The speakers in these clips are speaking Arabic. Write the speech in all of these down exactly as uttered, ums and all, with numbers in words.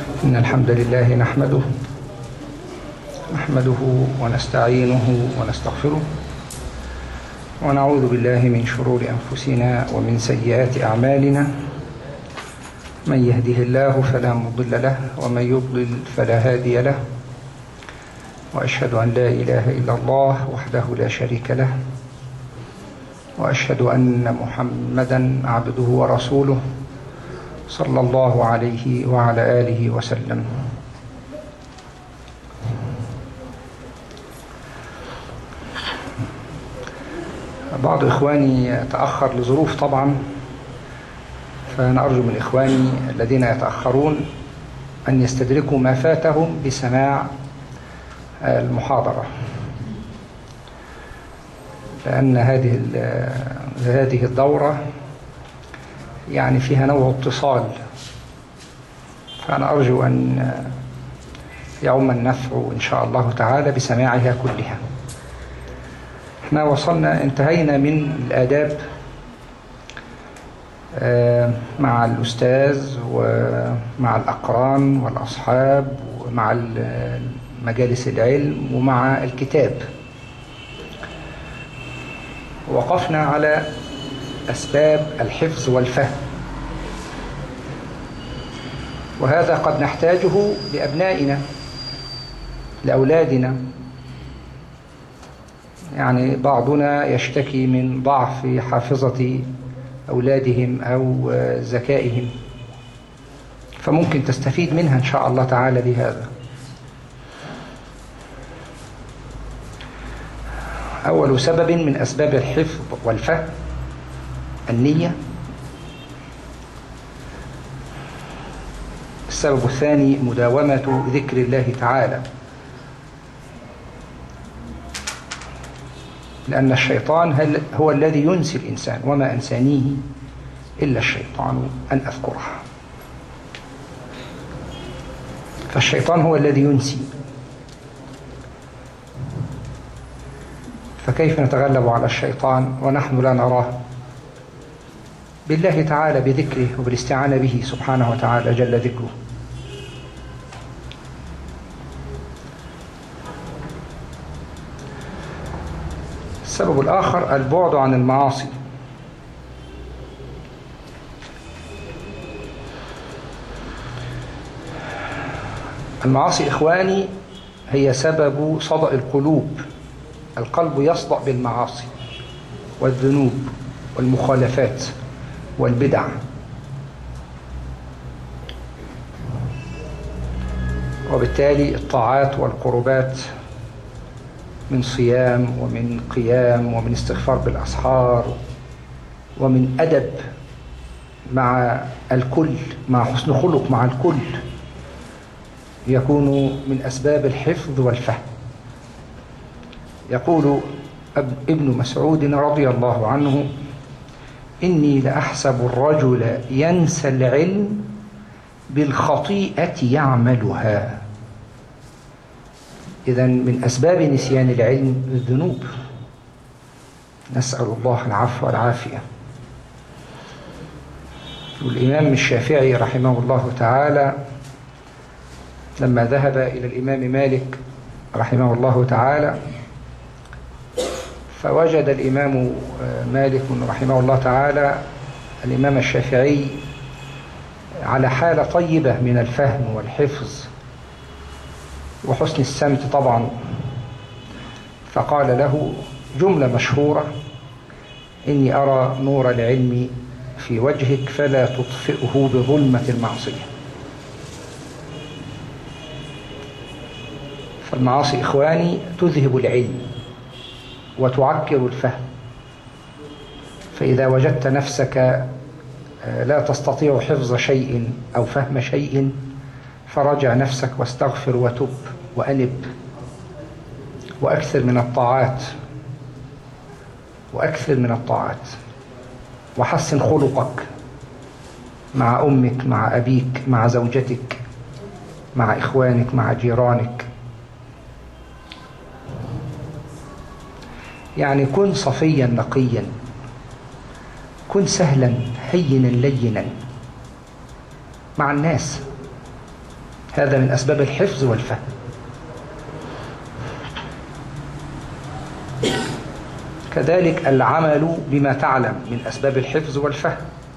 إن الحمد لله نحمده نحمده ونستعينه ونستغفره ونعوذ بالله من شرور أنفسنا ومن سيئات أعمالنا. من يهده الله فلا مضل له ومن يضلل فلا هادي له، وأشهد أن لا إله إلا الله وحده لا شريك له، وأشهد أن محمدا عبده ورسوله صلى الله عليه وعلى آله وسلم. بعض إخواني تأخر لظروف طبعا، فأنا أرجو من إخواني الذين يتأخرون أن يستدركوا ما فاتهم بسماع المحاضرة، لأن هذه هذه الدورة يعني فيها نوع اتصال، فأنا أرجو أن يعم النفع إن شاء الله تعالى بسماعها كلها. احنا وصلنا انتهينا من الآداب مع الأستاذ ومع الأقران والأصحاب ومع مجالس العلم ومع الكتاب. وقفنا على أسباب الحفظ والفهم، وهذا قد نحتاجه لأبنائنا لأولادنا. يعني بعضنا يشتكي من ضعف حافظة أولادهم أو ذكائهم، فممكن تستفيد منها إن شاء الله تعالى بهذا. أول سبب من أسباب الحفظ والفهم النية. السبب الثاني مداومة ذكر الله تعالى، لأن الشيطان هو الذي ينسي الإنسان، وما أنسانيه إلا الشيطان أن أذكره. فالشيطان هو الذي ينسي، فكيف نتغلب على الشيطان ونحن لا نراه؟ بالله تعالى، بذكره وبالاستعانة به سبحانه وتعالى جل ذكره. السبب الآخر البعد عن المعاصي. المعاصي إخواني هي سبب صدأ القلوب. القلب يصدأ بالمعاصي والذنوب والمخالفات والبدع، وبالتالي الطاعات والقربات من صيام ومن قيام ومن استغفار بالأسحار ومن أدب مع الكل، مع حسن خلق مع الكل، يكون من أسباب الحفظ والفهم. يقول ابن مسعود رضي الله عنه: إني لأحسب الرجل ينسى العلم بالخطيئة يعملها. إذن من أسباب نسيان العلم الذنوب، نسأل الله العفو والعافية. والإمام الشافعي رحمه الله تعالى لما ذهب إلى الإمام مالك رحمه الله تعالى، فوجد الإمام مالك رحمه الله تعالى الإمام الشافعي على حالة طيبة من الفهم والحفظ وحسن السمت طبعا، فقال له جملة مشهورة: إني أرى نور العلم في وجهك فلا تطفئه بظلمة المعصية. فالمعاصي إخواني تذهب العلم وتعكر الفهم، فإذا وجدت نفسك لا تستطيع حفظ شيء أو فهم شيء، فرجع نفسك واستغفر وتب وأنب، وأكثر من الطاعات وأكثر من الطاعات وحسن خلقك مع أمك، مع أبيك، مع زوجتك، مع إخوانك، مع جيرانك. يعني كن صفيا نقيا، كن سهلا هينا لينا مع الناس. هذا من أسباب الحفظ والفهم. كذلك العمل بما تعلم من أسباب الحفظ والفهم.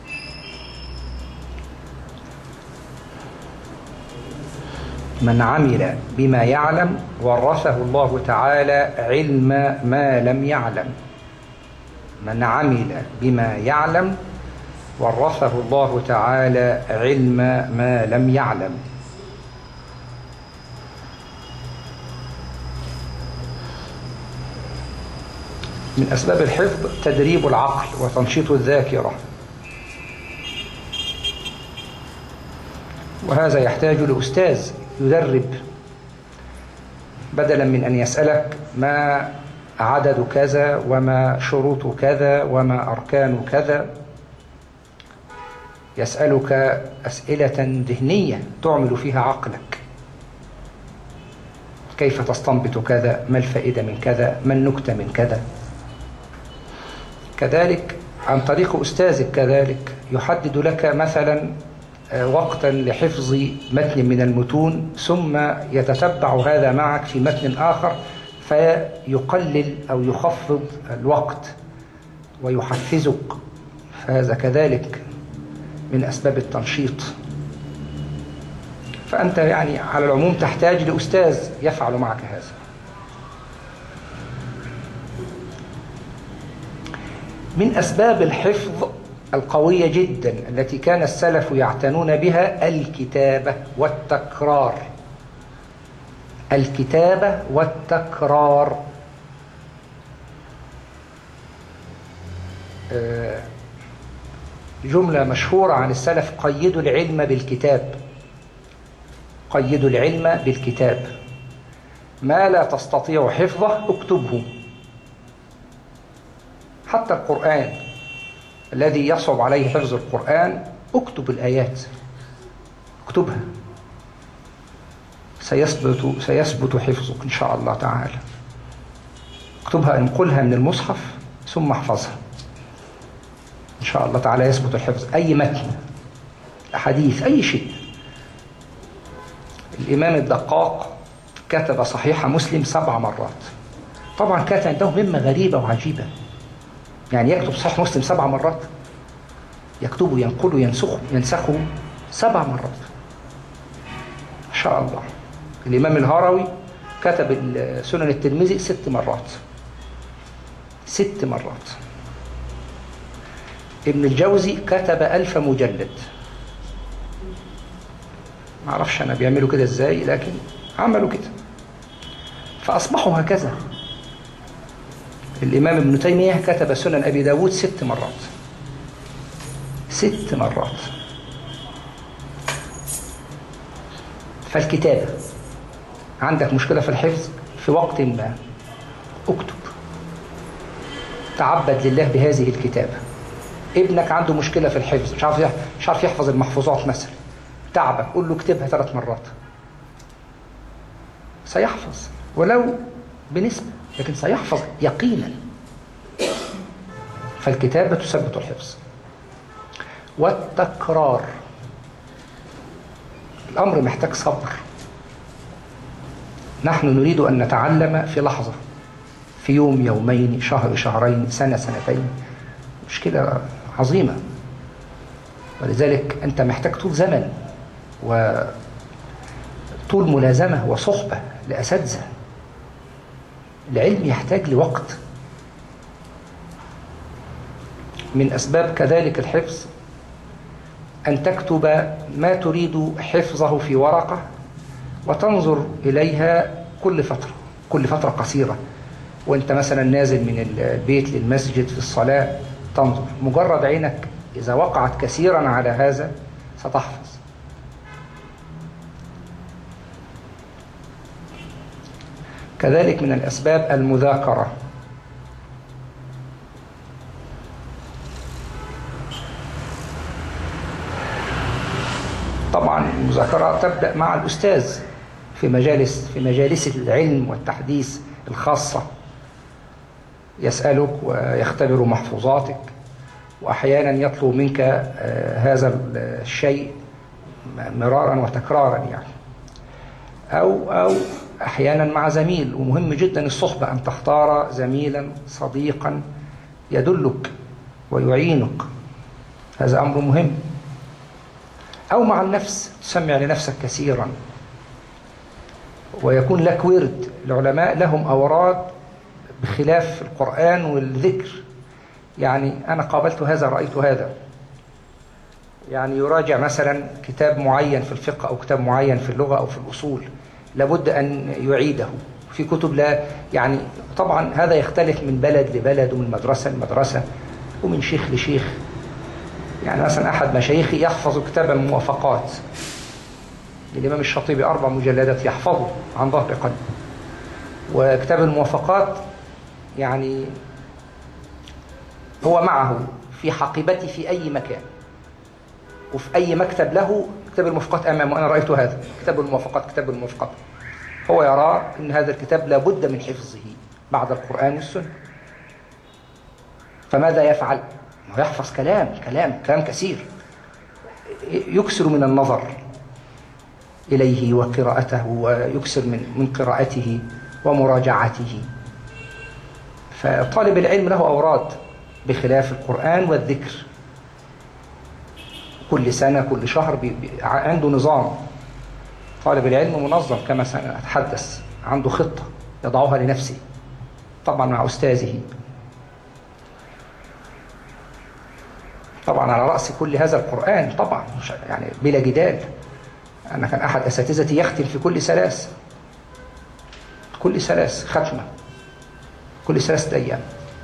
من عمل بما يعلم ورثه الله تعالى علم ما لم يعلم. من عمل بما يعلم ورثه الله تعالى علم ما لم يعلم. من أسباب الحفظ تدريب العقل وتنشيط الذاكرة، وهذا يحتاج لأستاذ يدرب، بدلا من أن يسألك ما عدد كذا وما شروط كذا وما أركان كذا، يسألك أسئلة ذهنية تعمل فيها عقلك. كيف تستنبط كذا؟ ما الفائدة من كذا؟ ما النكتة من كذا؟ كذلك عن طريق أستاذك كذلك يحدد لك مثلا وقتا لحفظ متن من المتون، ثم يتتبع هذا معك في متن آخر فيقلل أو يخفض الوقت ويحفزك، فهذا كذلك من أسباب التنشيط. فأنت يعني على العموم تحتاج لأستاذ يفعل معك هذا. من أسباب الحفظ القوية جدا التي كان السلف يعتنون بها الكتابة والتكرار. الكتابة والتكرار. جملة مشهورة عن السلف: قيدوا العلم بالكتاب. قيدوا العلم بالكتاب. ما لا تستطيع حفظه اكتبه. حتى القرآن الذي يصعب عليه حفظ القرآن اكتب الآيات، اكتبها، سيثبت سيثبت حفظك إن شاء الله تعالى. اكتبها، انقلها من المصحف ثم احفظها إن شاء الله تعالى يثبت الحفظ. أي متن، أحاديث، أي شيء. الإمام الدقاق كتب صحيح مسلم سبع مرات. طبعا كانت عنده مما غريبة وعجيبة، يعني يكتب صحيح مسلم سبع مرات، يكتبه ينقله ينسخه ينسخه سبع مرات ما شاء الله. الإمام الهروي كتب سنن الترمذي ست مرات ست مرات. ابن الجوزي كتب ألف مجلد. ما أعرفش أنا بيعملوا كده إزاي، لكن عملوا كده فأصبحوا هكذا. الإمام ابن تيمية كتب سنن أبي داود ست مرات ست مرات. فالكتابة، عندك مشكلة في الحفظ في وقت ما اكتب، تعبد لله بهذه الكتابة. ابنك عنده مشكلة في الحفظ، مش عارف مش عارف يحفظ المحفوظات مثلا، تعبك، قول له اكتبها ثلاث مرات، سيحفظ ولو بنسبة، لكن سيحفظ يقينا. فالكتابة تثبت الحفظ. والتكرار، الأمر محتاج صبر. نحن نريد أن نتعلم في لحظة، في يوم، يومين، شهر، شهرين، سنة، سنتين. مشكلة عظيمة، ولذلك أنت محتاج طول زمن وطول ملازمة وصحبة لأساتذة. العلم يحتاج لوقت. من أسباب كذلك الحفظ أن تكتب ما تريد حفظه في ورقة وتنظر إليها كل فترة كل فترة قصيرة، وأنت مثلا نازل من البيت للمسجد في الصلاة تنظر. مجرد عينك إذا وقعت كثيرا على هذا ستحفظ. كذلك من الأسباب المذاكرة. طبعا المذاكرة تبدأ مع الأستاذ في مجالس في مجالس العلم والتحديث الخاصة، يسألك ويختبر محفوظاتك، وأحيانا يطلب منك هذا الشيء مرارا وتكرارا يعني. أو أو أحيانا مع زميل. ومهم جدا الصحبة، أن تختار زميلا صديقا يدلك ويعينك، هذا أمر مهم. أو مع النفس، تسمع لنفسك كثيرا ويكون لك ورد. العلماء لهم أوراد بخلاف القرآن والذكر. يعني أنا قابلت هذا، رأيت هذا، يعني يراجع مثلا كتاب معين في الفقه أو كتاب معين في اللغة أو في الأصول، لابد أن يعيده. في كتب لا، يعني طبعا هذا يختلف من بلد لبلد ومن مدرسة لمدرسة ومن شيخ لشيخ. يعني مثلا أحد مشايخي يحفظ كتاب الموافقات للإمام الشاطبي، أربع مجلدات يحفظه عن ظهر قلب. وكتاب الموافقات يعني هو معه في حقيبته في أي مكان، وفي أي مكتب له كتاب الموافقات أمامه. أنا رأيت هذا كتاب الموافقات، كتاب الموافقات. هو يرى أن هذا الكتاب لابد من حفظه بعد القرآن والسنة. فماذا يفعل؟ يحفظ كلام كلام كلام كثير، يكسر من النظر إليه وقراءته، ويكسر من من قراءته ومراجعته. فطالب العلم له أوراد بخلاف القرآن والذكر. كل سنة كل شهر بي بي عنده نظام. طالب العلم منظم كما سنتحدث، عنده خطة يضعها لنفسه طبعا مع أستاذه. طبعا على رأس كل هذا القرآن طبعا، يعني بلا جدال. أنا كان أحد أساتذتي يختم في كل ثلاث كل ثلاث ختمة، كل ثلاثة أيام.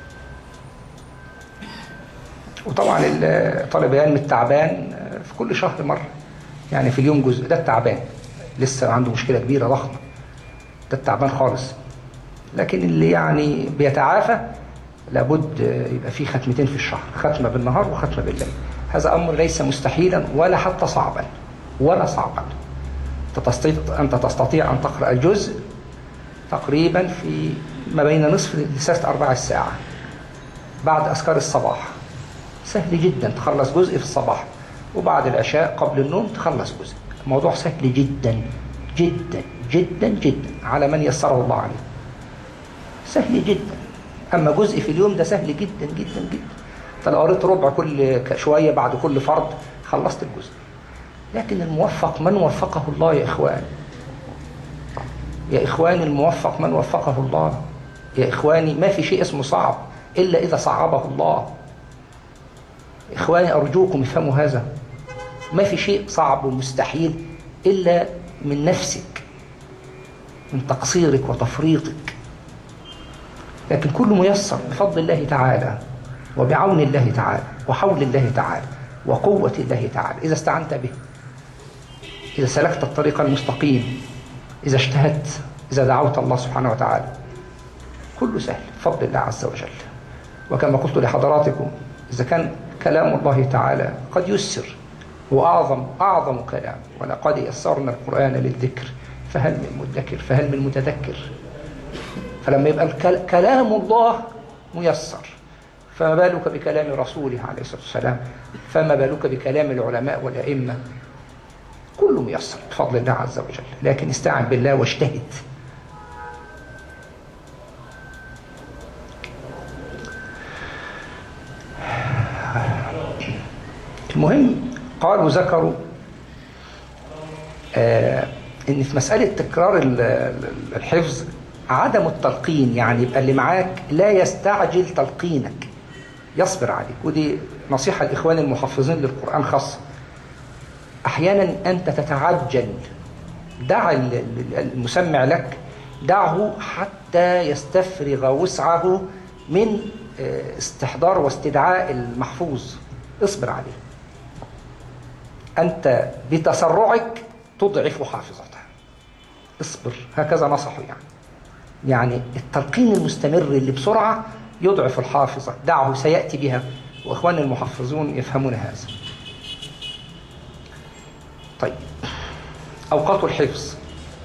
وطبعا طالب العلم التعبان في كل شهر مرة، يعني في اليوم جزء. ده التعبان لسه عنده مشكلة كبيرة ضخمة، ده التعبان خالص. لكن اللي يعني بيتعافى لابد يبقى فيه ختمتين في الشهر، ختمة بالنهار وختمة بالليل. هذا أمر ليس مستحيلا ولا حتى صعبا ولا صعبا. أنت تستطيع أن تقرأ الجزء تقريبا في ما بين نصف لثلاث أرباع الساعة بعد أذكار الصباح. سهل جدا تخلص جزء في الصباح، وبعد العشاء قبل النوم تخلص جزء. الموضوع سهل جدا جدا جدا جدا على من يسره الله عليه، سهل جدا. أما جزء في اليوم ده سهل جدا جدا جدا. انت لو قريت ربع كل شوية بعد كل فرض خلصت الجزء. لكن الموفق من وفقه الله يا إخوان، يا إخواني الموفق من وفقه الله. يا إخواني ما في شيء اسمه صعب إلا إذا صعبه الله. إخواني أرجوكم افهموا هذا، ما في شيء صعب ومستحيل إلا من نفسك، من تقصيرك وتفريطك. لكن كل ميسر بفضل الله تعالى وبعون الله تعالى وحول الله تعالى وقوة الله تعالى، إذا استعنت به، إذا سلكت الطريق المستقيم، إذا اجتهدت، إذا دعوت الله سبحانه وتعالى، كله سهل بفضل الله عز وجل. وكما قلت لحضراتكم، إذا كان كلام الله تعالى قد يسر، وأعظم أعظم كلام، ولقد يسرنا القرآن للذكر فهل من مدكر، فهل من متذكر. فلما يبقى كلام الله ميسر، فما بالك بكلام رسوله عليه الصلاة والسلام، فما بالك بكلام العلماء والأئمة. كله ميسر بفضل الله عز وجل. لكن استعن بالله واجتهد. المهم قالوا ذكروا آه ان في مسألة تكرار الحفظ عدم التلقين، يعني يبقى اللي معاك لا يستعجل تلقينك، يصبر عليك. ودي نصيحة الإخوان المحفظين للقرآن خاصة. أحيانا أنت تتعجل، دع المسمع لك، دعه حتى يستفرغ وسعه من استحضار واستدعاء المحفوظ، اصبر عليه. أنت بتسرعك تضعف حافظته، اصبر. هكذا نصحوا. يعني يعني التلقين المستمر اللي بسرعة يضعف الحافظة، دعه سيأتي بها. وإخوان المحفظون يفهمون هذا. طيب، أوقات الحفظ.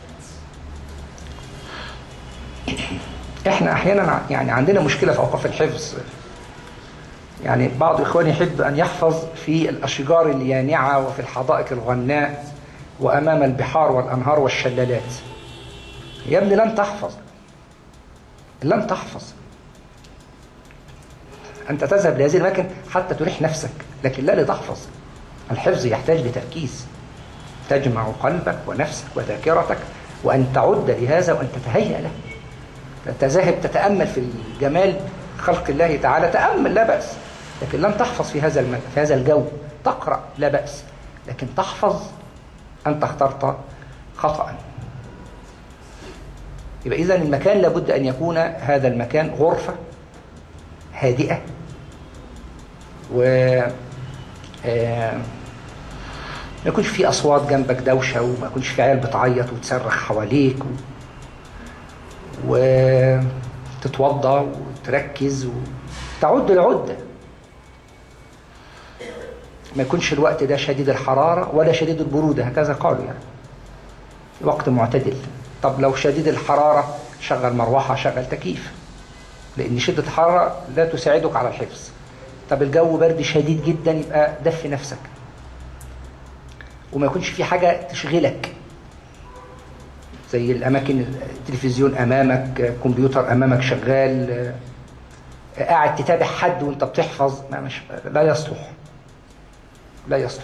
إحنا أحيانا يعني عندنا مشكلة في أوقات الحفظ. يعني بعض إخواني يحب أن يحفظ في الأشجار اليانعة وفي الحدائق الغناء وأمام البحار والأنهار والشلالات. يا ابني لن تحفظ، لن تحفظ. أنت تذهب لهذه الأماكن حتى تريح نفسك، لكن لا لتحفظ. الحفظ يحتاج لتركيز، تجمع قلبك ونفسك وذاكرتك، وأن تعد لهذا وأن تتهيأ له. تذهب تتأمل في الجمال خلق الله تعالى، تأمل لا بأس، لكن لن تحفظ في هذا الم... في هذا الجو. تقرأ لا بأس، لكن تحفظ أنت اخترت خطأ. يبقى إذن المكان لابد أن يكون هذا المكان غرفة هادئة، و ما يكونش في أصوات جنبك دوشة، وما يكونش في عيال بتعيط وتصرخ حواليك، و... وتتوضى وتركز وتعد العدة. ما يكونش الوقت ده شديد الحرارة ولا شديد البرودة، هكذا قالوا يعني، وقت معتدل. طب لو شديد الحرارة شغل مروحة، شغل تكييف، لأن شدة الحرارة لا تساعدك على الحفظ. طب الجو برد شديد جدا، يبقى دفي نفسك، وما يكونش في حاجة تشغلك زي الأماكن، التلفزيون أمامك، كمبيوتر أمامك شغال، قاعد تتابع حد وانت بتحفظ، ما مش لا يصلح، لا يصلح.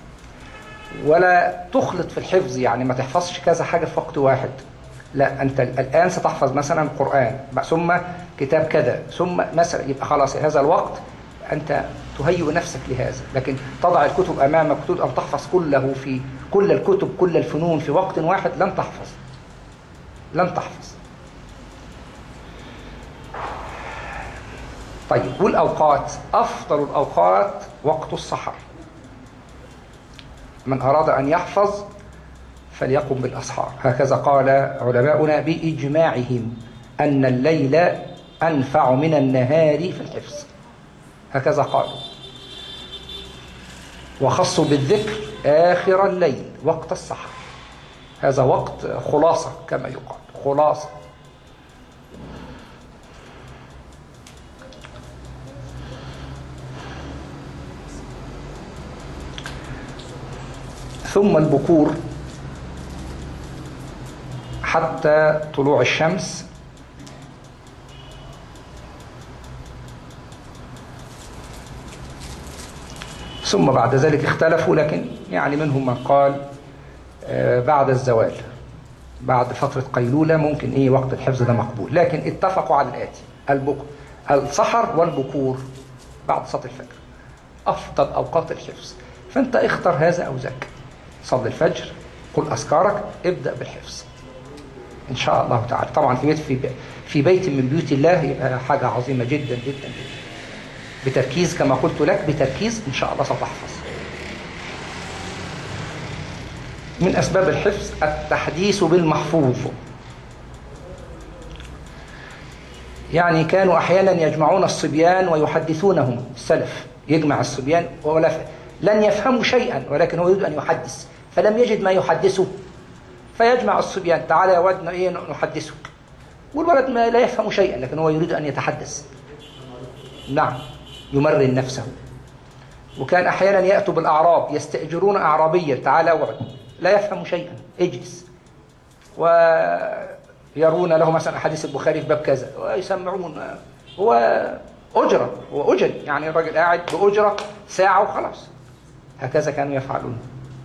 ولا تخلط في الحفظ، يعني ما تحفظش كذا حاجة في وقت واحد. لا، أنت الآن ستحفظ مثلا القرآن، ثم كتاب كذا، ثم مثلا، يبقى خلاص هذا الوقت أنت تهيئ نفسك لهذا. لكن تضع الكتب أمامك وتريد أن تحفظ كله في كل الكتب كل الفنون في وقت واحد، لن تحفظ، لن تحفظ. طيب، والأوقات، أفضل الأوقات وقت السحر. من أراد أن يحفظ فليقم بالأسحار. هكذا قال علماؤنا بإجماعهم أن الليل أنفع من النهار في الحفظ، هكذا قالوا. وخصوا بالذكر آخر الليل وقت السحر، هذا وقت خلاصة كما يقال، خلاصة. ثم البكور حتى طلوع الشمس، ثم بعد ذلك اختلفوا، لكن يعني منهم من قال بعد الزوال، بعد فترة قيلولة ممكن ايه وقت الحفظ ده مقبول. لكن اتفقوا على الآتي: البكور، السحر والبكور بعد صلاة الفجر أفضل أوقات الحفظ. فأنت اختر هذا أو ذاك، صل الفجر، قل أذكارك، ابدأ بالحفظ إن شاء الله تعالى. طبعا في بيت في, في بيت من بيوت الله يبقى حاجة عظيمة جدا جدا جدا. بتركيز كما قلت لك، بتركيز إن شاء الله ستحفظ. من أسباب الحفظ التحديث بالمحفوظ. يعني كانوا أحيانا يجمعون الصبيان ويحدثونهم، السلف يجمع الصبيان ولا ف... لن يفهموا شيئا، ولكن هو يريد أن يحدث، فلم يجد ما يحدثه فيجمع الصبيان: تعالى يا ولد إيه نحدثك. والولد ما لا يفهم شيئا، لكن هو يريد أن يتحدث. نعم، يمرن نفسه. وكان أحيانا يأتوا بالأعراب، يستأجرون أعرابيا: تعالى يا ولد، لا يفهم شيئا، اجلس. ويرون له مثلا أحاديث البخاري في باب كذا، ويسمعون. هو أجرة، هو أجل، يعني الراجل قاعد بأجرة ساعة وخلاص. هكذا كانوا يفعلون.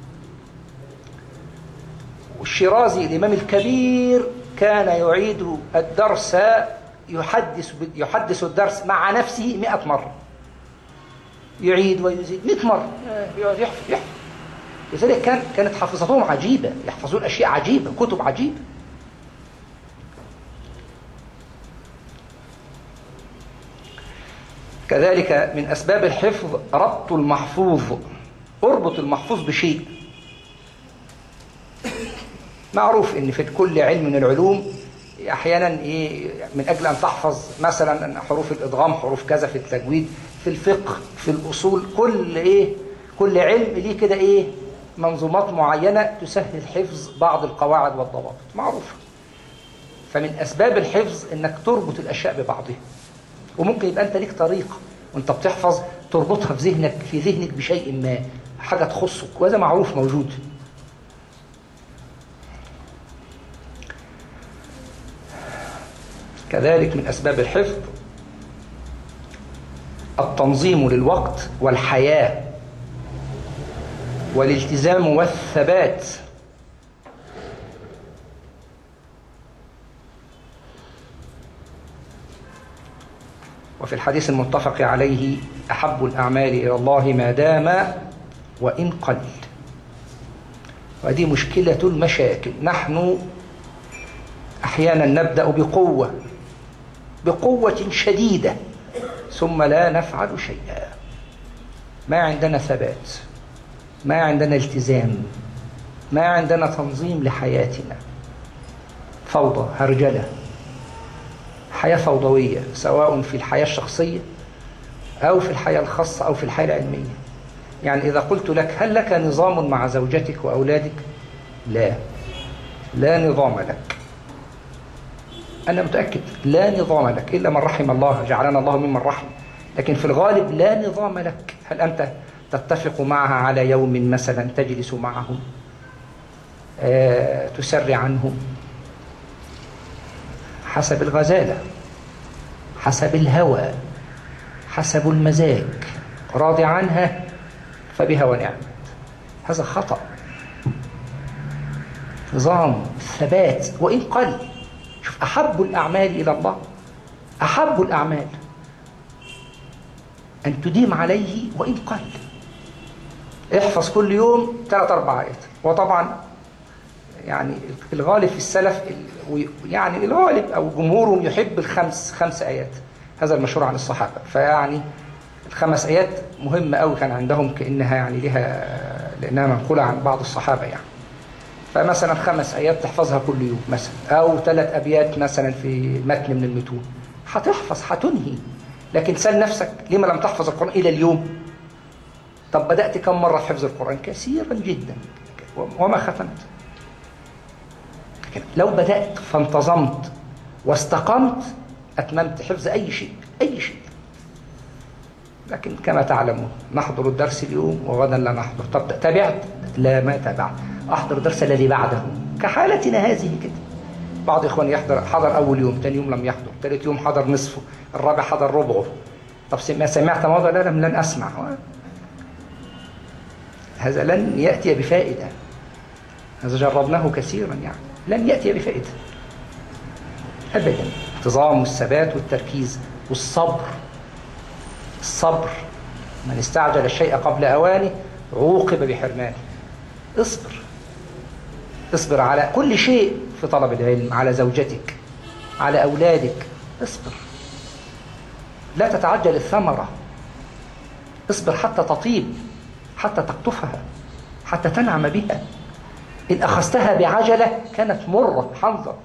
والشيرازي الإمام الكبير كان يعيد الدرس، يحدث يحدث الدرس مع نفسه مئة مرة، يعيد ويزيد مئة مرة، يحفظ يحفظ. لذلك كان كانت حافظتهم عجيبة، يحفظون أشياء عجيبة، كتب عجيبة. كذلك من أسباب الحفظ ربط المحفوظ. اربط المحفوظ بشيء معروف. ان في كل علم من العلوم احيانا ايه من اجل ان تحفظ مثلا حروف الادغام، حروف كذا، في التجويد، في الفقه، في الاصول، كل ايه كل علم ليه كده ايه منظومات معينه تسهل حفظ بعض القواعد والضوابط معروفه. فمن اسباب الحفظ انك تربط الاشياء ببعضها. وممكن يبقى انت ليك طريقه وانت بتحفظ تربطها في ذهنك في ذهنك بشيء ما، حاجه تخصك، وهذا معروف موجود. كذلك من أسباب الحفظ التنظيم للوقت والحياة والالتزام والثبات. وفي الحديث المتفق عليه أحب الأعمال إلى الله ما دام وإن قل. وهذه مشكلة المشاكل. نحن أحيانا نبدأ بقوة بقوة شديدة ثم لا نفعل شيئا. ما عندنا ثبات، ما عندنا التزام، ما عندنا تنظيم لحياتنا. فوضى، هرجلة، حياة فوضوية، سواء في الحياة الشخصية أو في الحياة الخاصة أو في الحياة العلمية. يعني إذا قلت لك هل لك نظام مع زوجتك وأولادك؟ لا، لا نظام لك. أنا متأكد لا نظام لك إلا من رحم الله، جعلنا الله ممن رحم. لكن في الغالب لا نظام لك. هل أنت تتفق معها على يوم مثلا تجلس معهم، آه، تسرع عنهم حسب الغزالة، حسب الهوى، حسب المزاج، راضي عنها فبها ونعمت؟ هذا خطأ. نظام، ثبات وإن قل. شوف، أحب الأعمال إلى الله، أحب الأعمال أن تديم عليه وإن قل. احفظ كل يوم ثلاث أربع آيات. وطبعا يعني الغالب في السلف، يعني الغالب أو جمهورهم يحب الخمس خمس آيات. هذا المشهور عن الصحابة. فيعني الخمس آيات مهمة أوي كان عندهم، كأنها يعني لها، لأنها منقولة عن بعض الصحابة يعني. فمثلا خمس آيات تحفظها كل يوم مثلا، أو ثلاث أبيات مثلا في متن من المتون، هتحفظ، هتنهي. لكن سأل نفسك لما لم تحفظ القرآن إلى اليوم؟ طب بدأت كم مرة في حفظ القرآن؟ كثيرا جدا. وما ختمت. لو بدأت فانتظمت واستقمت أتممت حفظ أي شيء، أي شيء. لكن كما تعلمون نحضر الدرس اليوم وغدا لا نحضر. طب تابعت؟ لا، ما تابعت. أحضر الدرس الذي بعده، كحالتنا هذه كده. بعض إخواني يحضر، حضر أول يوم، ثاني يوم لم يحضر، ثالث يوم حضر نصفه، الرابع حضر ربعه. طب ما سمعت موضوع؟ لا، لم لن أسمع. هذا لن يأتي بفائدة. هذا جربناه كثيرا، يعني لن يأتي بفائدة أبدا. انتظام والثبات والتركيز والصبر. الصبر، من استعجل الشيء قبل أوانه عوقب بحرمانه. اصبر، اصبر على كل شيء في طلب العلم، على زوجتك، على أولادك. اصبر، لا تتعجل الثمرة. اصبر حتى تطيب، حتى تقطفها، حتى تنعم بها. إن أخذتها بعجلة كانت مرة حنظر.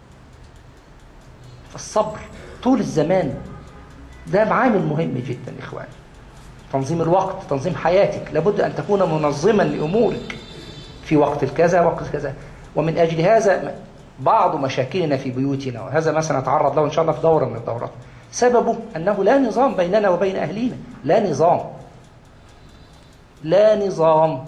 فالصبر طول الزمان ده عامل مهم جدا إخواني. تنظيم الوقت، تنظيم حياتك. لابد أن تكون منظما لأمورك في وقت الكذا، وقت كذا. ومن أجل هذا بعض مشاكلنا في بيوتنا، وهذا ما سنتعرض له إن شاء الله في دورة من الدورات، سببه أنه لا نظام بيننا وبين أهلينا. لا نظام، لا نظام.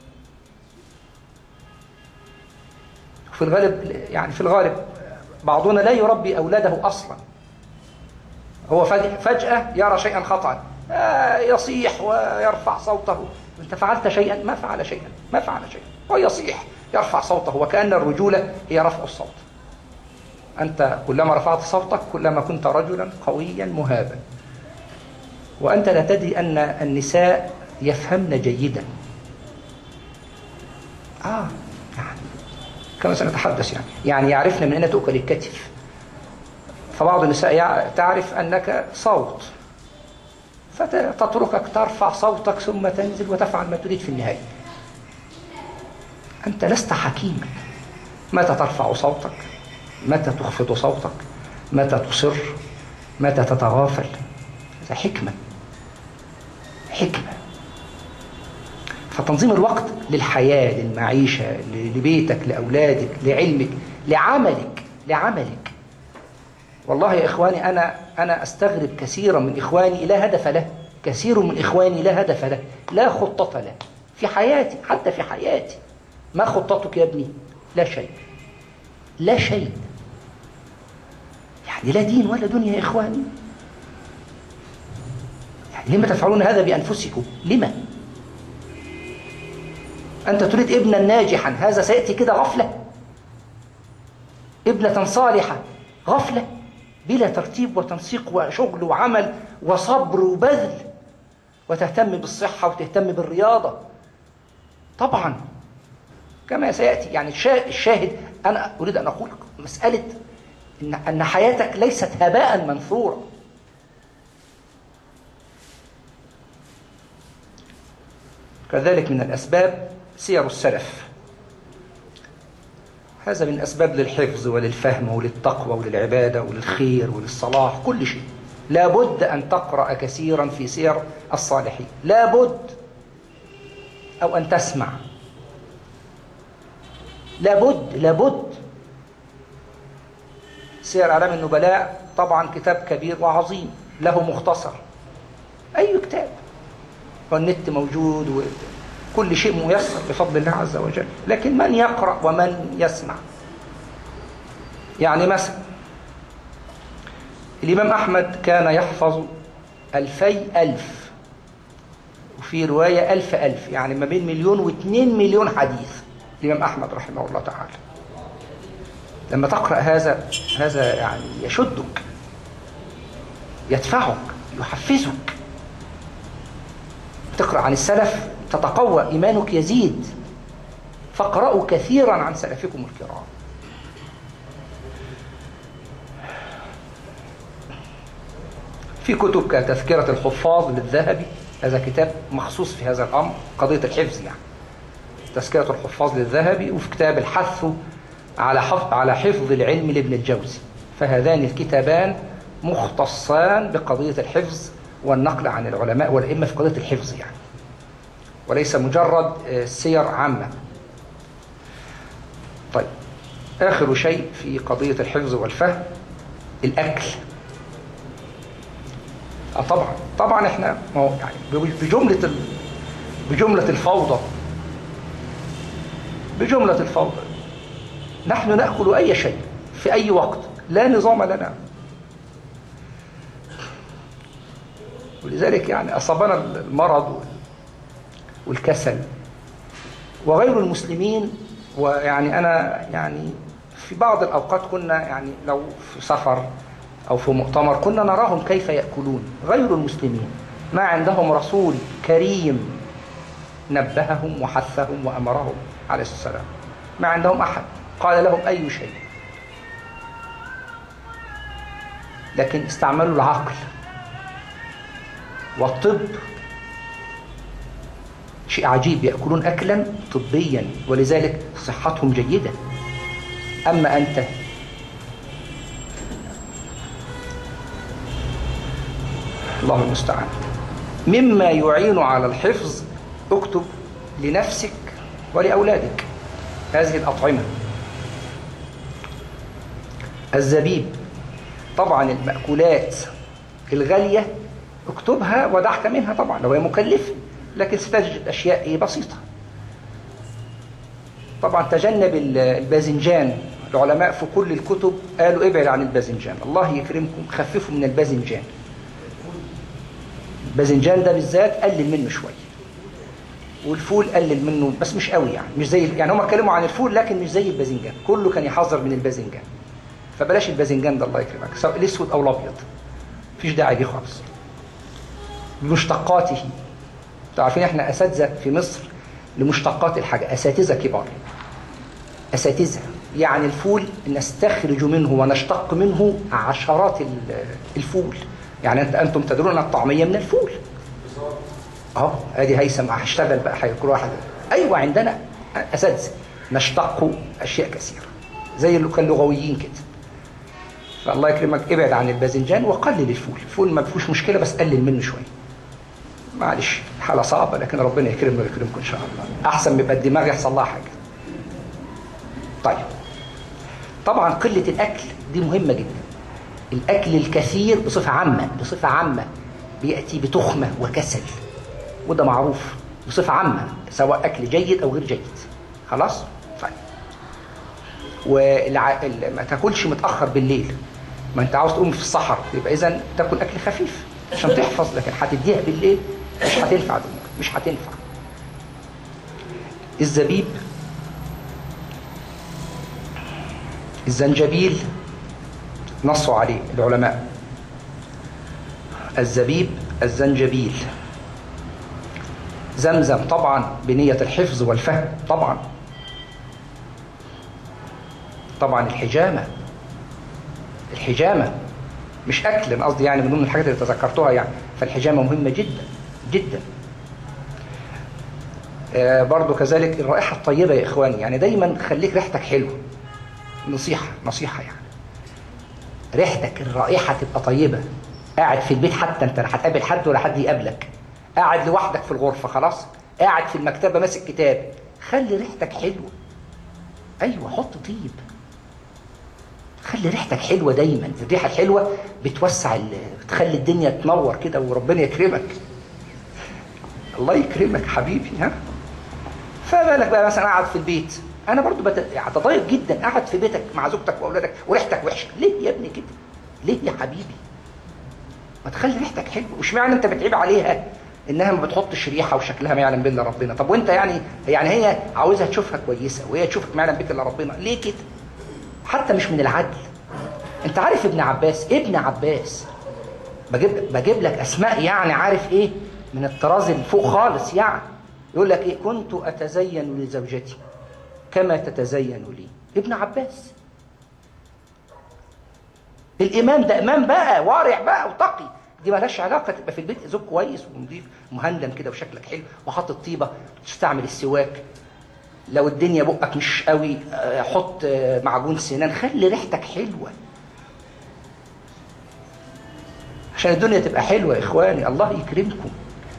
في الغالب، يعني في الغالب بعضنا لا يربي أولاده أصلا. هو فجأة يرى شيئا خطأ يصيح ويرفع صوته. أنت فعلت شيئا؟ ما فعل شيئا، ما فعل شيئا. ويصيح، يرفع صوته، وكأن الرجولة هي رفع الصوت. أنت كلما رفعت صوتك كلما كنت رجلا قويا مهابا. وأنت لا تدري أن النساء يفهمن جيدا. آه يعني كما سنتحدث يعني يعني يعرفن من أين تؤكل الكتف. فبعض النساء تعرف أنك صوت، فتتركك ترفع صوتك ثم تنزل وتفعل ما تريد في النهاية. أنت لست حكيما. متى ترفع صوتك؟ متى تخفض صوتك؟ متى تصر؟ متى تتغافل؟ هذا حكمة، حكمة. فتنظيم الوقت للحياة، للمعيشة، لبيتك، لأولادك، لعلمك، لعملك، لعملك. والله يا إخواني، أنا أنا أستغرب كثيرا من إخواني لا هدف له. كثير من إخواني لا هدف له، لا خطة له في حياتي، حتى في حياتي. ما خطتك يا ابني؟ لا شيء، لا شيء. يعني لا دين ولا دنيا يا إخواني. يعني لما تفعلون هذا بأنفسكم؟ لما؟ أنت تريد ابنا ناجحا، هذا سيأتي كده غفلة. ابنة صالحة غفلة بلا ترتيب وتنسيق وشغل وعمل وصبر وبذل، وتهتم بالصحة وتهتم بالرياضة طبعا كما سيأتي. يعني الشاهد أنا أريد أن أقول مسألة إن أن حياتك ليست هباء منثورا. كذلك من الأسباب سير السلف، هذا من أسباب للحفظ وللفهم وللتقوى وللعبادة وللخير وللصلاح، كل شيء. لابد أن تقرأ كثيرا في سير الصالحين، لابد، أو أن تسمع، لابد لابد. سير أعلام النبلاء طبعا كتاب كبير وعظيم، له مختصر، أي كتاب، والنت موجود وكل شيء ميسر بفضل الله عز وجل. لكن من يقرأ ومن يسمع؟ يعني مثلا الإمام أحمد كان يحفظ ألفي ألف، وفي رواية ألف ألف، يعني ما بين مليون واثنين مليون حديث الإمام أحمد رحمه الله تعالى. لما تقرأ هذا هذا يعني يشدك، يدفعك، يحفزك. تقرأ عن السلف تتقوى، إيمانك يزيد. فاقرأوا كثيرا عن سلفكم الكرام. في كتب كتذكرة الحفاظ للذهبي، هذا كتاب مخصوص في هذا الأمر، قضية الحفظ يعني. تذكرة الحفاظ للذهبي، وفي كتاب الحث على حفظ على حفظ العلم لابن الجوزي. فهذان الكتابان مختصان بقضية الحفظ والنقل عن العلماء والأئمة في قضية الحفظ يعني، وليس مجرد سير عامة. طيب، آخر شيء في قضية الحفظ والفهم الأكل. آه طبعا طبعا احنا يعني بجملة بجملة الفوضى بجملة الفوضى نحن نأكل أي شيء في أي وقت، لا نظام لنا. ولذلك يعني أصابنا المرض والكسل وغير المسلمين. ويعني أنا يعني في بعض الأوقات كنا يعني لو في سفر أو في مؤتمر كنا نراهم كيف يأكلون غير المسلمين، ما عندهم رسول كريم نبههم وحثهم وأمرهم عليه السلام، ما عندهم أحد قال لهم أي شيء، لكن استعملوا العقل والطب. شيء عجيب، يأكلون أكلا طبيا ولذلك صحتهم جيدة. أما أنت الله المستعان. مما يعين على الحفظ، اكتب لنفسك ولأولادك هذه الأطعمة. الزبيب طبعا، المأكولات الغالية اكتبها ودعك منها طبعا لو هي مكلفة، لكن ستجد أشياء إيه بسيطة. طبعا تجنب الباذنجان، العلماء في كل الكتب قالوا ابعد عن الباذنجان، الله يكرمكم خففوا من الباذنجان. الباذنجان ده بالذات قلل منه شوية، والفول قلل منه بس مش قوي يعني، مش زي يعني هم اتكلموا عن الفول لكن مش زي الباذنجان، كله كان يحذر من الباذنجان. فبلاش الباذنجان ده الله يكرمك، سواء الاسود او الابيض مفيش داعي ليه خالص. بمشتقاته، تعرفين احنا اساتذه في مصر لمشتقات الحاجه، اساتذه كبار، اساتذه. يعني الفول نستخرج منه ونشتق منه عشرات الفول. يعني انت انتم تدرون ان الطعميه من الفول. اهو ادي هيثم هشتغل بقى هياكل واحد. ايوه عندنا اساتذه نشتق اشياء كثيره زي اللي كانوا لغويين كده. فالله يكرمك ابعد عن الباذنجان وقلل الفول، الفول ما فيهوش مشكله بس قلل منه شويه. معلش حاله صعبه لكن ربنا يكرمنا ويكرمكم ان شاء الله، احسن ما يبقى الدماغ يحصل لها حاجه. طيب طبعا قله الاكل دي مهمه جدا. الاكل الكثير بصفه عامه بصفه عامه بياتي بتخمه وكسل، وده معروف بصفه عامه سواء اكل جيد او غير جيد. خلاص؟ طيب. وما تاكلش متاخر بالليل، ما انت عاوز تقوم في السحر، يبقى اذا تاكل اكل خفيف عشان تحفظ، لكن هتديها بالليل مش هتنفع الامور، مش هتنفع. الزبيب، الزنجبيل نصوا عليه العلماء، الزبيب الزنجبيل. زمزم طبعا بنية الحفظ والفهم، طبعا طبعا الحجامة، الحجامة مش أكل، أنا قصدي يعني من ضمن الحاجات اللي تذكرتها يعني، فالحجامة مهمة جدا جدا. آه برضو كذلك الرائحة الطيبة يا إخواني، يعني دايما خليك ريحتك حلوة، نصيحة نصيحة يعني، ريحتك الرائحة تبقى طيبة. قاعد في البيت حتى انت لا هتقابل حد ولا حد يقابلك، قاعد لوحدك في الغرفة خلاص، قاعد في المكتبة ماسك كتاب، خلي ريحتك حلوة. أيوة حط طيب، خلي ريحتك حلوة دايما. الريحة الحلوة بتوسع، بتخلي الدنيا تنور كده وربنا يكرمك. الله يكرمك حبيبي. ها فبالك بقى مثلا قاعد في البيت، انا برضو بتضايق جدا قاعد في بيتك مع زوجتك واولادك وريحتك وحشه. ليه يا ابني كده؟ ليه يا حبيبي؟ ما تخلي ريحتك حلوه. وش معنى انت بتعيب عليها انها ما بتحطش ريحه وشكلها ما يعلم به الا ربنا؟ طب وانت يعني يعني هي عاوزها تشوفها كويسه وهي تشوفك ما يعلم بك الا ربنا، ليه كده؟ حتى مش من العدل. انت عارف ابن عباس، ابن عباس بجيب بجيب لك اسماء يعني عارف ايه من الطراز الفوق خالص يعني، يقول لك ايه؟ كنت اتزين لزوجتي كما تتزين لي. ابن عباس الامام ده، امام بقى وارع بقى وتقي، دي مالهاش علاقه. تبقى في البيت زوج كويس ونضيف مهندم كده وشكلك حلو وحاطط طيبه، تستعمل السواك، لو الدنيا بقك مش قوي حط معجون سنان، خلي ريحتك حلوه عشان الدنيا تبقى حلوه يا اخواني. الله يكرمكم.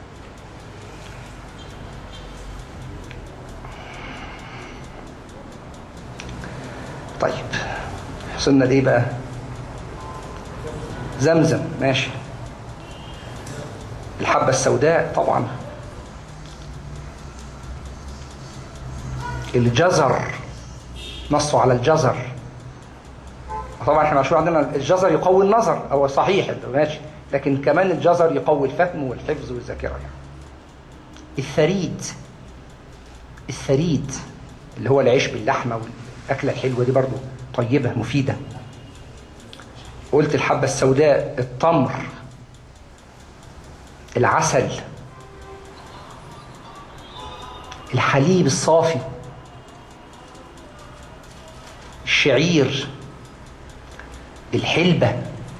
طيب وصلنا ليه بقى؟ زمزم ماشي. الحبة السوداء طبعا، الجزر نصوا على الجزر طبعا. احنا مشهور عندنا الجزر يقوي النظر، هو صحيح ماشي، لكن كمان الجزر يقوي الفهم والحفظ والذاكرة يعني. الثريد، الثريد اللي هو العيش باللحمة والأكلة الحلوة دي برضو طيبة مفيدة. قلت الحبة السوداء، التمر، العسل، الحليب الصافي، الشعير، الحلبة،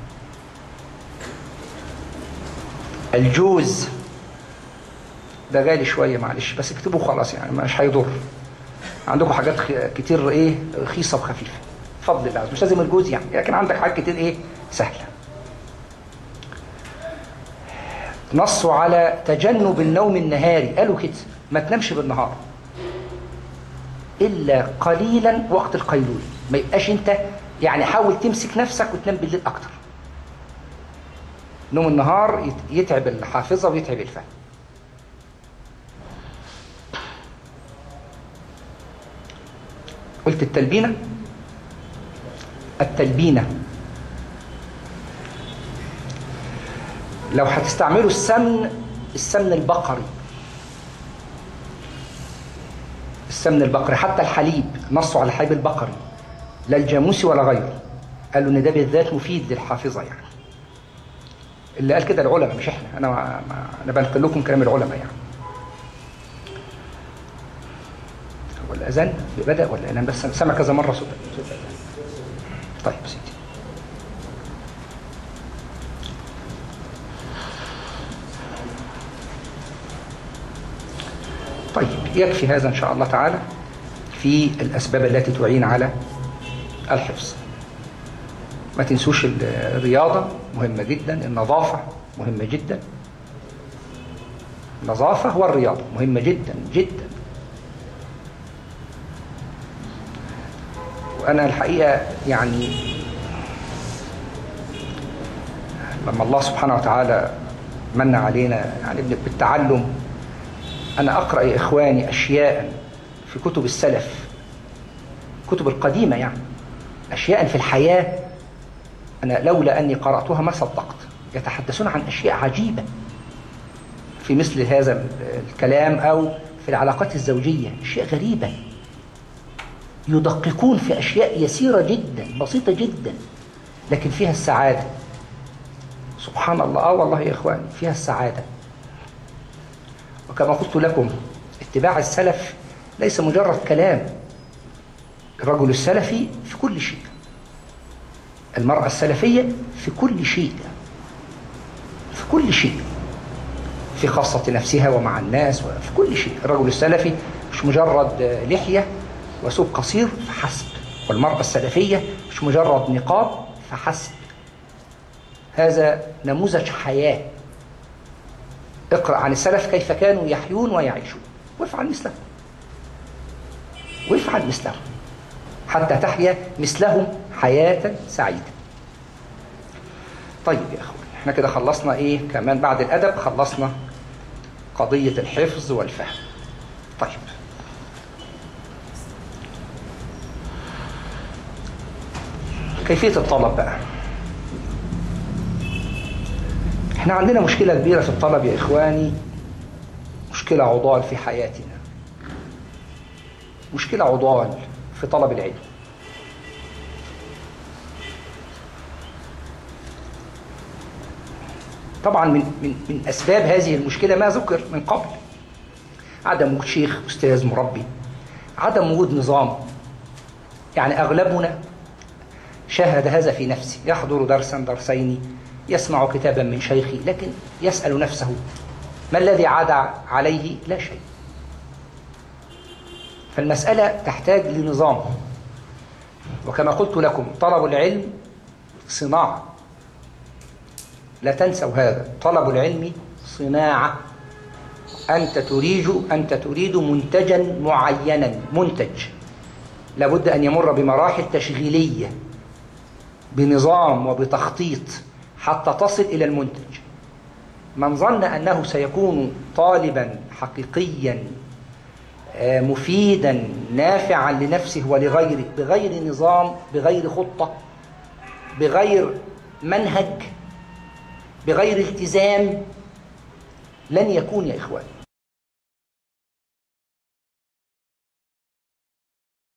الجوز. ده غالي شوية معلش بس اكتبوه خلاص يعني مش هيضر. عندكم حاجات كتير ايه رخيصة وخفيفة بفضل الله، مش لازم الجوز يعني، لكن عندك حاجات كتير ايه سهلة. نصوا على تجنب النوم النهاري، قالوا كده ما تنامش بالنهار إلا قليلا وقت القيلولة، ما يبقاش انت يعني، حاول تمسك نفسك وتنام بالليل أكتر. نوم النهار يتعب الحافظة ويتعب الفهم. قلت التلبينة، التلبينة لو هتستعملوا السمن، السمن البقري، السمن البقري، حتى الحليب نصوا على الحليب البقري لا الجاموسي ولا غيره، قالوا ان ده بالذات مفيد للحافظة يعني. اللي قال كده العلماء مش احنا، انا ما انا بنقل لكم كلام العلماء يعني. هو الاذان بدأ ولا انا بس سمع كذا مرة صوت؟ طيب سيدي. طيب يكفي هذا إن شاء الله تعالى في الأسباب التي تعين على الحفظ. ما تنسوش الرياضة مهمة جدا، النظافة مهمة جدا، النظافة والرياضة مهمة جدا جدا. وأنا الحقيقة يعني لما الله سبحانه وتعالى من علينا يعني بالتعلم، أنا أقرأ يا إخواني أشياء في كتب السلف، كتب القديمة يعني، أشياء في الحياة أنا لولا أني قرأتها ما صدقت. يتحدثون عن أشياء عجيبة في مثل هذا الكلام، أو في العلاقات الزوجية أشياء غريبة، يدققون في أشياء يسيرة جدا بسيطة جدا لكن فيها السعادة. سبحان الله. آه والله يا إخواني فيها السعادة. وكما قلت لكم اتباع السلف ليس مجرد كلام. الرجل السلفي في كل شيء، المرأة السلفية في كل شيء، في كل شيء، في خاصة نفسها ومع الناس وفي كل شيء. الرجل السلفي مش مجرد لحية وثوب قصير فحسب، والمرأة السلفية مش مجرد نقاب فحسب. هذا نموذج حياة. اقرأ عن السلف كيف كانوا يحيون ويعيشون، وافعل مثلهم، وافعل مثلهم حتى تحيا مثلهم حياة سعيدة. طيب يا أخوان، احنا كده خلصنا ايه كمان بعد الأدب؟ خلصنا قضية الحفظ والفهم. طيب كيفية الطلب بقى. احنا عندنا مشكلة كبيرة في الطلب يا إخواني، مشكلة عضال في حياتنا، مشكلة عضال في طلب العلم. طبعا من, من, من أسباب هذه المشكلة ما ذكر من قبل: عدم وجود شيخ أستاذ مربي، عدم وجود نظام. يعني أغلبنا شاهد هذا في نفسه، يحضر درسا درسين، يسمع كتابا من شيخي، لكن يسأل نفسه ما الذي عاد عليه؟ لا شيء. فالمسألة تحتاج لنظام. وكما قلت لكم طلب العلم صناعة، لا تنسوا هذا. طلب العلم صناعة. أنت تريد أنت تريد منتجا معينا، منتج لابد أن يمر بمراحل تشغيلية بنظام وبتخطيط حتى تصل إلى المنتج. من ظن أنه سيكون طالبا حقيقيا مفيدا نافعا لنفسه ولغيره بغير نظام، بغير خطة، بغير منهج، بغير التزام، لن يكون يا إخوان.